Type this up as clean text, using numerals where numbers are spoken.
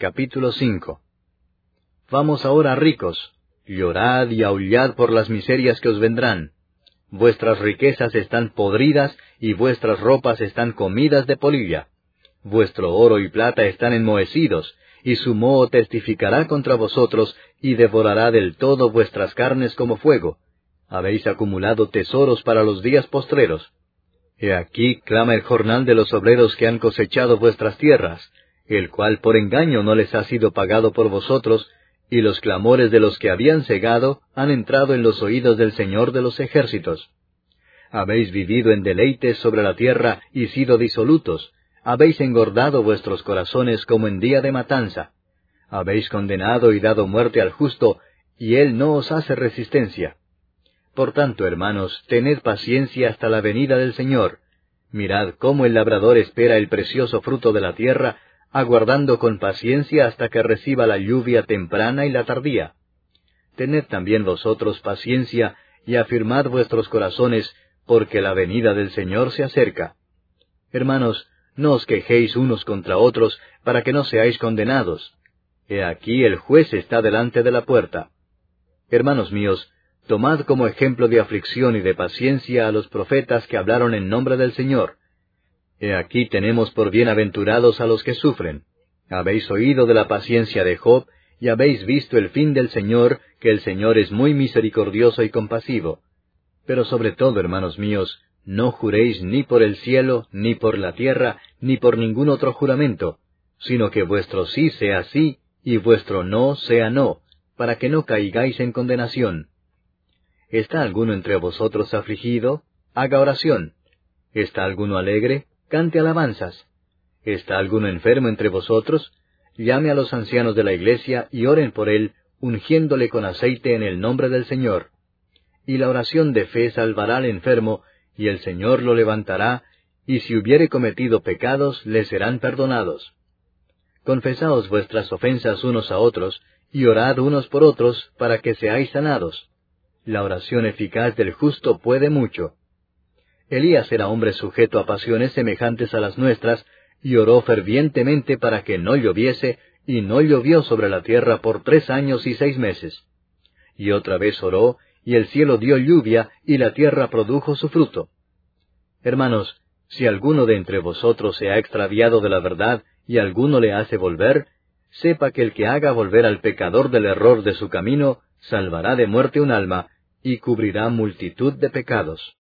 capítulo 5. Vamos ahora, ricos, llorad y aullad por las miserias que os vendrán. Vuestras riquezas están podridas, y vuestras ropas están comidas de polilla. Vuestro oro y plata están enmohecidos, y su moho testificará contra vosotros, y devorará del todo vuestras carnes como fuego. Habéis acumulado tesoros para los días postreros. He aquí clama el jornal de los obreros que han cosechado vuestras tierras, el cual por engaño no les ha sido pagado por vosotros, y los clamores de los que habían segado han entrado en los oídos del Señor de los ejércitos. Habéis vivido en deleites sobre la tierra y sido disolutos, habéis engordado vuestros corazones como en día de matanza. Habéis condenado y dado muerte al justo, y él no os hace resistencia. Por tanto, hermanos, tened paciencia hasta la venida del Señor. Mirad cómo el labrador espera el precioso fruto de la tierra, aguardando con paciencia hasta que reciba la lluvia temprana y la tardía. Tened también vosotros paciencia, y afirmad vuestros corazones, porque la venida del Señor se acerca. Hermanos, no os quejéis unos contra otros, para que no seáis condenados. He aquí el juez está delante de la puerta. Hermanos míos, tomad como ejemplo de aflicción y de paciencia a los profetas que hablaron en nombre del Señor. He aquí tenemos por bienaventurados a los que sufren. Habéis oído de la paciencia de Job, y habéis visto el fin del Señor, que el Señor es muy misericordioso y compasivo. Pero sobre todo, hermanos míos, no juréis ni por el cielo, ni por la tierra, ni por ningún otro juramento, sino que vuestro sí sea sí, y vuestro no sea no, para que no caigáis en condenación. ¿Está alguno entre vosotros afligido? Haga oración. ¿Está alguno alegre? Cante alabanzas. ¿Está alguno enfermo entre vosotros? Llame a los ancianos de la iglesia y oren por él, ungiéndole con aceite en el nombre del Señor. Y la oración de fe salvará al enfermo, y el Señor lo levantará, y si hubiere cometido pecados, le serán perdonados. Confesaos vuestras ofensas unos a otros, y orad unos por otros, para que seáis sanados. La oración eficaz del justo puede mucho. Elías era hombre sujeto a pasiones semejantes a las nuestras, y oró fervientemente para que no lloviese, y no llovió sobre la tierra por 3 años y 6 meses. Y otra vez oró, y el cielo dio lluvia, y la tierra produjo su fruto. Hermanos, si alguno de entre vosotros se ha extraviado de la verdad, y alguno le hace volver, sepa que el que haga volver al pecador del error de su camino, salvará de muerte un alma, y cubrirá multitud de pecados.